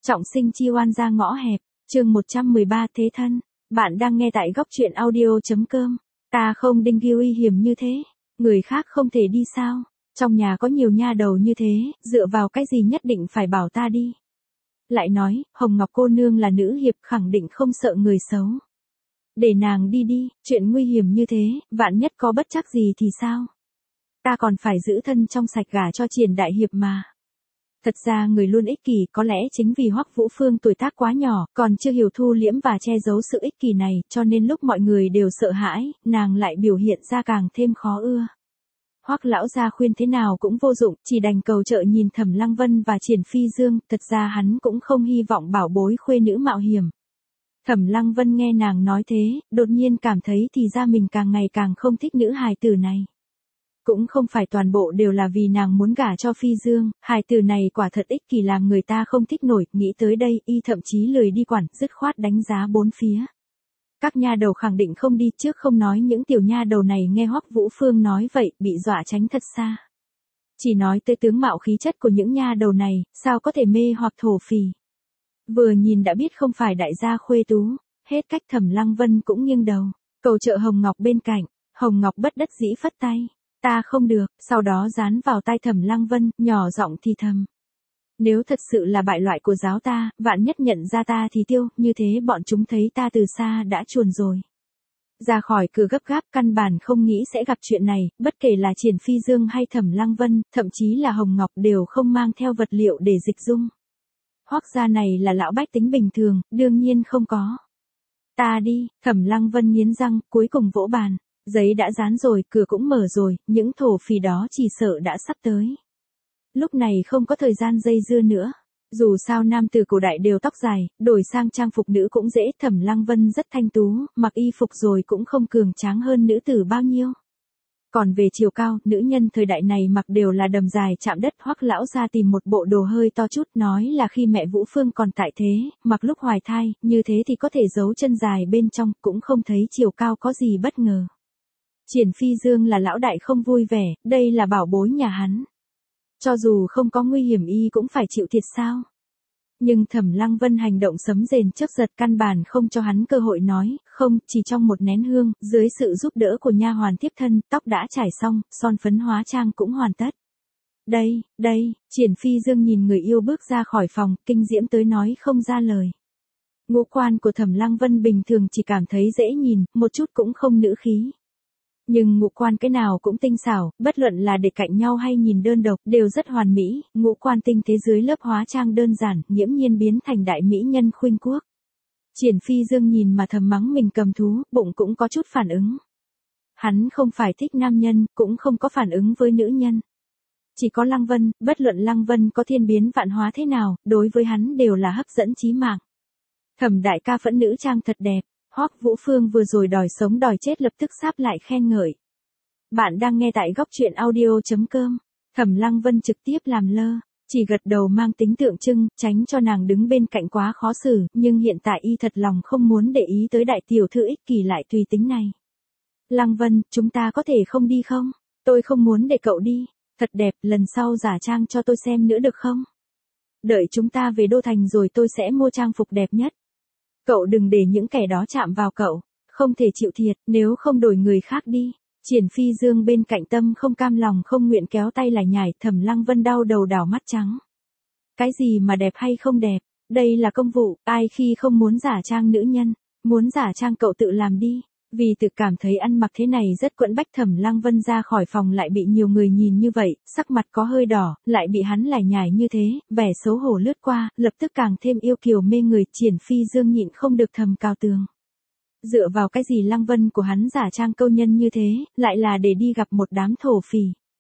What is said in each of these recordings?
Trọng sinh chi oan ra ngõ hẹp, chương 113 thế thân. Bạn đang nghe tại góc truyện audio.com. Ta không đinh ghi uy hiểm như thế, người khác không thể đi sao? Trong nhà có nhiều nha đầu như thế, dựa vào cái gì nhất định phải bảo ta đi? Lại nói, Hồng Ngọc cô nương là nữ hiệp khẳng định không sợ người xấu. Để nàng đi đi, chuyện nguy hiểm như thế, vạn nhất có bất trắc gì thì sao? Ta còn phải giữ thân trong sạch gả cho Triển đại hiệp mà. Thật ra người luôn ích kỷ, có lẽ chính vì Hoắc Vũ Phương tuổi tác quá nhỏ, còn chưa hiểu thu liễm và che giấu sự ích kỷ này, cho nên lúc mọi người đều sợ hãi, nàng lại biểu hiện ra càng thêm khó ưa. Hoắc lão gia khuyên thế nào cũng vô dụng, chỉ đành cầu trợ nhìn Thẩm Lăng Vân và Triển Phi Dương, thật ra hắn cũng không hy vọng bảo bối khuê nữ mạo hiểm. Thẩm Lăng Vân nghe nàng nói thế, đột nhiên cảm thấy thì ra mình càng ngày càng không thích nữ hài tử này. Cũng không phải toàn bộ đều là vì nàng muốn gả cho Phi Dương, hài tử này quả thật ích kỷ làm người ta không thích nổi, nghĩ tới đây y thậm chí lười đi quản, dứt khoát đánh giá bốn phía. Các nha đầu khẳng định không đi, trước không nói những tiểu nha đầu này nghe Hoắc Vũ Phương nói vậy, bị dọa tránh thật xa. Chỉ nói tới tướng mạo khí chất của những nha đầu này, sao có thể mê hoặc thổ phỉ. Vừa nhìn đã biết không phải đại gia khuê tú, hết cách. Thẩm Lăng Vân cũng nghiêng đầu, cầu trợ Hồng Ngọc bên cạnh. Hồng Ngọc bất đắc dĩ phất tay. Ta không được, sau đó dán vào tai Thẩm Lăng Vân, nhỏ giọng thì thầm. Nếu thật sự là bại loại của giáo ta, vạn nhất nhận ra ta thì tiêu, như thế bọn chúng thấy ta từ xa đã chuồn rồi. Ra khỏi cửa gấp gáp, căn bản không nghĩ sẽ gặp chuyện này, bất kể là Triển Phi Dương hay Thẩm Lăng Vân, thậm chí là Hồng Ngọc đều không mang theo vật liệu để dịch dung. Hoắc gia này là lão bách tính bình thường, đương nhiên không có. Ta đi, Thẩm Lăng Vân nghiến răng, cuối cùng vỗ bàn. Giấy đã dán rồi, cửa cũng mở rồi, những thổ phỉ đó chỉ sợ đã sắp tới. Lúc này không có thời gian dây dưa nữa. Dù sao nam tử cổ đại đều tóc dài, đổi sang trang phục nữ cũng dễ. Thẩm Lăng Vân rất thanh tú, mặc y phục rồi cũng không cường tráng hơn nữ tử bao nhiêu. Còn về chiều cao, nữ nhân thời đại này mặc đều là đầm dài chạm đất. Hoắc lão ra tìm một bộ đồ hơi to chút, nói là khi mẹ Vũ Phương còn tại thế, mặc lúc hoài thai, như thế thì có thể giấu chân dài bên trong, cũng không thấy chiều cao có gì bất ngờ. Triển Phi Dương là lão đại không vui vẻ, đây là bảo bối nhà hắn. Cho dù không có nguy hiểm y cũng phải chịu thiệt sao. Nhưng Thẩm Lăng Vân hành động sấm rền chớp giật, căn bản không cho hắn cơ hội nói, không, chỉ trong một nén hương, dưới sự giúp đỡ của nha hoàn tiếp thân, tóc đã trải xong, son phấn hóa trang cũng hoàn tất. Đây, Triển Phi Dương nhìn người yêu bước ra khỏi phòng, kinh diễm tới nói không ra lời. Ngũ quan của Thẩm Lăng Vân bình thường chỉ cảm thấy dễ nhìn, một chút cũng không nữ khí. Nhưng ngũ quan cái nào cũng tinh xảo, bất luận là để cạnh nhau hay nhìn đơn độc, đều rất hoàn mỹ, ngũ quan tinh tế dưới lớp hóa trang đơn giản, nghiễm nhiên biến thành đại mỹ nhân khuynh quốc. Triển Phi Dương nhìn mà thầm mắng mình cầm thú, bụng cũng có chút phản ứng. Hắn không phải thích nam nhân, cũng không có phản ứng với nữ nhân. Chỉ có Lăng Vân, bất luận Lăng Vân có thiên biến vạn hóa thế nào, đối với hắn đều là hấp dẫn chí mạng. Thẩm đại ca phẫn nữ trang thật đẹp. Hoắc Vũ Phương vừa rồi đòi sống đòi chết lập tức sáp lại khen ngợi. Bạn đang nghe tại góc truyện audio.com. Thẩm Lăng Vân trực tiếp làm lơ, chỉ gật đầu mang tính tượng trưng, tránh cho nàng đứng bên cạnh quá khó xử, nhưng hiện tại y thật lòng không muốn để ý tới đại tiểu thư ích kỷ lại tùy tính này. Lăng Vân, chúng ta có thể không đi không? Tôi không muốn để cậu đi, thật đẹp, lần sau giả trang cho tôi xem nữa được không? Đợi chúng ta về Đô Thành rồi tôi sẽ mua trang phục đẹp nhất. Cậu đừng để những kẻ đó chạm vào cậu, không thể chịu thiệt, nếu không đổi người khác đi. Triển Phi Dương bên cạnh tâm không cam lòng không nguyện kéo tay lại nhảy. Thẩm Lăng Vân đau đầu đảo mắt trắng. Cái gì mà đẹp hay không đẹp, đây là công vụ, ai khi không muốn giả trang nữ nhân, muốn giả trang cậu tự làm đi. Vì tự cảm thấy ăn mặc thế này rất quẫn bách, Thẩm Lăng Vân ra khỏi phòng lại bị nhiều người nhìn như vậy, sắc mặt có hơi đỏ, lại bị hắn lải nhải như thế, vẻ xấu hổ lướt qua, lập tức càng thêm yêu kiều mê người. Triển Phi Dương nhịn không được thầm cào tường. Dựa vào cái gì Lăng Vân của hắn giả trang câu nhân như thế, lại là để đi gặp một đám thổ phỉ.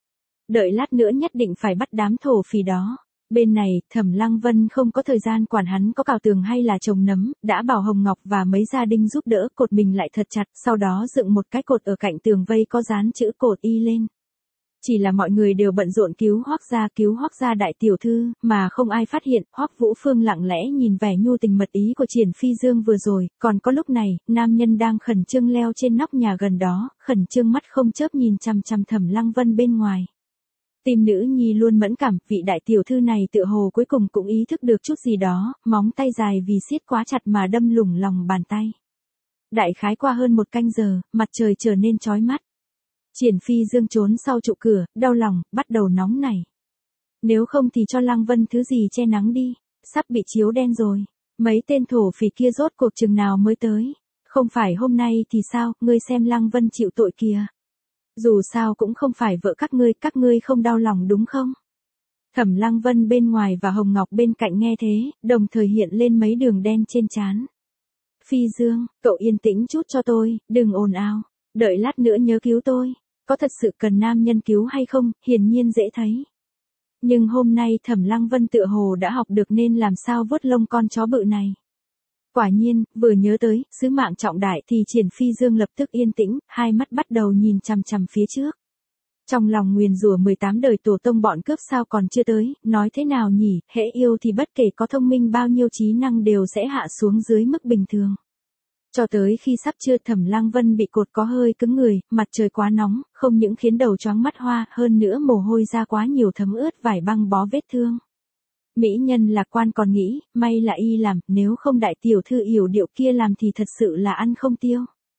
Đợi lát nữa nhất định phải bắt đám thổ phỉ đó. Bên này, Thẩm Lăng Vân không có thời gian quản hắn có cào tường hay là trồng nấm, đã bảo Hồng Ngọc và mấy gia đình giúp đỡ cột mình lại thật chặt, sau đó dựng một cái cột ở cạnh tường vây có dán chữ cột y lên. Chỉ là mọi người đều bận rộn cứu Hoắc gia đại tiểu thư, mà không ai phát hiện. Hoắc Vũ Phương lặng lẽ nhìn vẻ nhu tình mật ý của Triển Phi Dương vừa rồi, còn có lúc này, nam nhân đang khẩn trương leo trên nóc nhà gần đó, khẩn trương mắt không chớp nhìn chằm chằm Thẩm Lăng Vân bên ngoài. Tim nữ nhi luôn mẫn cảm, vị đại tiểu thư này tựa hồ cuối cùng cũng ý thức được chút gì đó, móng tay dài vì siết quá chặt mà đâm lủng lòng bàn tay. Đại khái qua hơn 1 canh giờ, mặt trời trở nên chói mắt. Triển Phi Dương trốn sau trụ cửa, đau lòng, bắt đầu nóng nảy. Nếu không thì cho Lăng Vân thứ gì che nắng đi, sắp bị chiếu đen rồi. Mấy tên thổ phỉ kia rốt cuộc chừng nào mới tới. Không phải hôm nay thì sao, ngươi xem Lăng Vân chịu tội kìa. Dù sao cũng không phải vợ các ngươi không đau lòng đúng không? Thẩm Lăng Vân bên ngoài và Hồng Ngọc bên cạnh nghe thế, đồng thời hiện lên mấy đường đen trên trán. Phi Dương, cậu yên tĩnh chút cho tôi, đừng ồn ào, đợi lát nữa nhớ cứu tôi. Có thật sự cần nam nhân cứu hay không, hiển nhiên dễ thấy. Nhưng hôm nay Thẩm Lăng Vân tựa hồ đã học được nên làm sao vuốt lông con chó bự này. Quả nhiên, vừa nhớ tới, sứ mạng trọng đại thì Triển Phi Dương lập tức yên tĩnh, hai mắt bắt đầu nhìn chằm chằm phía trước. Trong lòng nguyền rủa 18 đời tổ tông bọn cướp sao còn chưa tới, nói thế nào nhỉ, hễ yêu thì bất kể có thông minh bao nhiêu trí năng đều sẽ hạ xuống dưới mức bình thường. Cho tới khi sắp trưa Thẩm Lăng Vân bị cột có hơi cứng người, mặt trời quá nóng, không những khiến đầu choáng mắt hoa, hơn nữa mồ hôi ra quá nhiều thấm ướt vải băng bó vết thương. Mỹ nhân lạc quan còn nghĩ, may là y làm, nếu không đại tiểu thư yểu điệu kia làm thì thật sự là ăn không tiêu.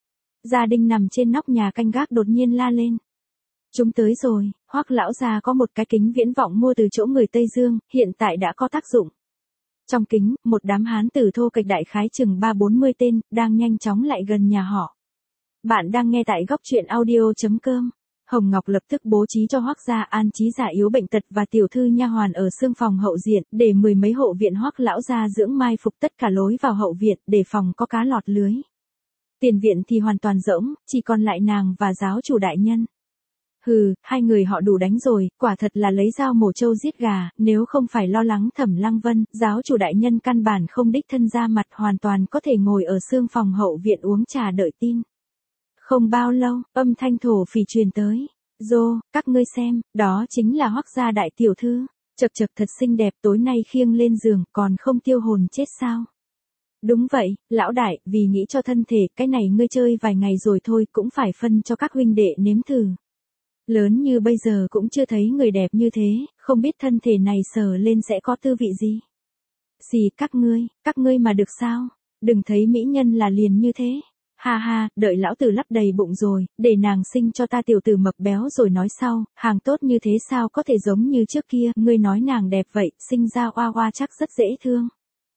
Gia Đình nằm trên nóc nhà canh gác đột nhiên la lên. Chúng tới rồi, Hoắc lão gia có một cái kính viễn vọng mua từ chỗ người Tây Dương, hiện tại đã có tác dụng. Trong kính, một đám hán tử thô kệch đại khái chừng 30-40 tên, đang nhanh chóng lại gần nhà họ. Bạn đang nghe tại góc truyện audio.com. Hồng Ngọc lập tức bố trí cho Hoắc gia an trí già yếu bệnh tật và tiểu thư nha hoàn ở xương phòng hậu diện, để 10 mấy hộ viện Hoắc lão gia dưỡng mai phục tất cả lối vào hậu viện, để phòng có cá lọt lưới. Tiền viện thì hoàn toàn rỗng, chỉ còn lại nàng và giáo chủ đại nhân. Hừ, hai người họ đủ đánh rồi, quả thật là lấy dao mổ trâu giết gà, nếu không phải lo lắng Thẩm Lăng Vân, giáo chủ đại nhân căn bản không đích thân ra mặt, hoàn toàn có thể ngồi ở xương phòng hậu viện uống trà đợi tin. Không bao lâu, âm thanh thổ phỉ truyền tới. Dô, các ngươi xem, đó chính là Hoắc gia đại tiểu thư. Chậc chậc thật xinh đẹp, tối nay khiêng lên giường, còn không tiêu hồn chết sao? Đúng vậy, lão đại, vì nghĩ cho thân thể, cái này ngươi chơi vài ngày rồi thôi, cũng phải phân cho các huynh đệ nếm thử. Lớn như bây giờ cũng chưa thấy người đẹp như thế, không biết thân thể này sờ lên sẽ có tư vị gì. Xì các ngươi mà được sao? Đừng thấy mỹ nhân là liền như thế. Ha ha, đợi lão tử lắp đầy bụng rồi, để nàng sinh cho ta tiểu tử mập béo rồi nói sau, hàng tốt như thế sao có thể giống như trước kia, ngươi nói nàng đẹp vậy, sinh ra oa oa chắc rất dễ thương.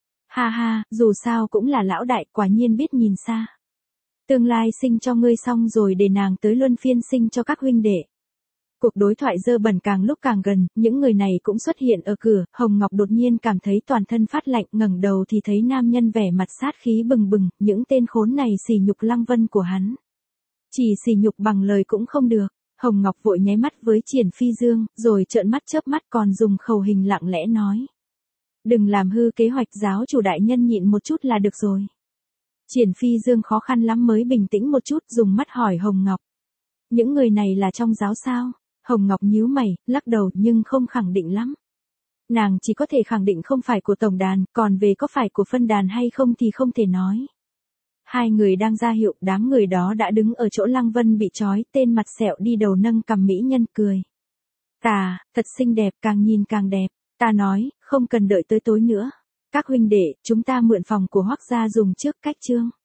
Ha ha, dù sao cũng là lão đại, quả nhiên biết nhìn xa. Tương lai sinh cho ngươi xong rồi để nàng tới luân phiên sinh cho các huynh đệ. Cuộc đối thoại dơ bẩn càng lúc càng gần, những người này cũng xuất hiện ở cửa, Hồng Ngọc đột nhiên cảm thấy toàn thân phát lạnh, ngẩng đầu thì thấy nam nhân vẻ mặt sát khí bừng bừng, những tên khốn này sỉ nhục Lăng Vân của hắn. Chỉ sỉ nhục bằng lời cũng không được, Hồng Ngọc vội nháy mắt với Triển Phi Dương, rồi trợn mắt chớp mắt còn dùng khẩu hình lặng lẽ nói. Đừng làm hư kế hoạch, giáo chủ đại nhân nhịn một chút là được rồi. Triển Phi Dương khó khăn lắm mới bình tĩnh một chút, dùng mắt hỏi Hồng Ngọc. Những người này là trong giáo sao? Hồng Ngọc nhíu mày, lắc đầu nhưng không khẳng định lắm. Nàng chỉ có thể khẳng định không phải của tổng đàn, còn về có phải của phân đàn hay không thì không thể nói. Hai người đang ra hiệu, đám người đó đã đứng ở chỗ Lăng Vân bị trói, tên mặt sẹo đi đầu nâng cằm mỹ nhân cười. Thật xinh đẹp, càng nhìn càng đẹp. Ta nói, không cần đợi tới tối nữa. Các huynh đệ, chúng ta mượn phòng của Hoắc gia dùng trước cách chương.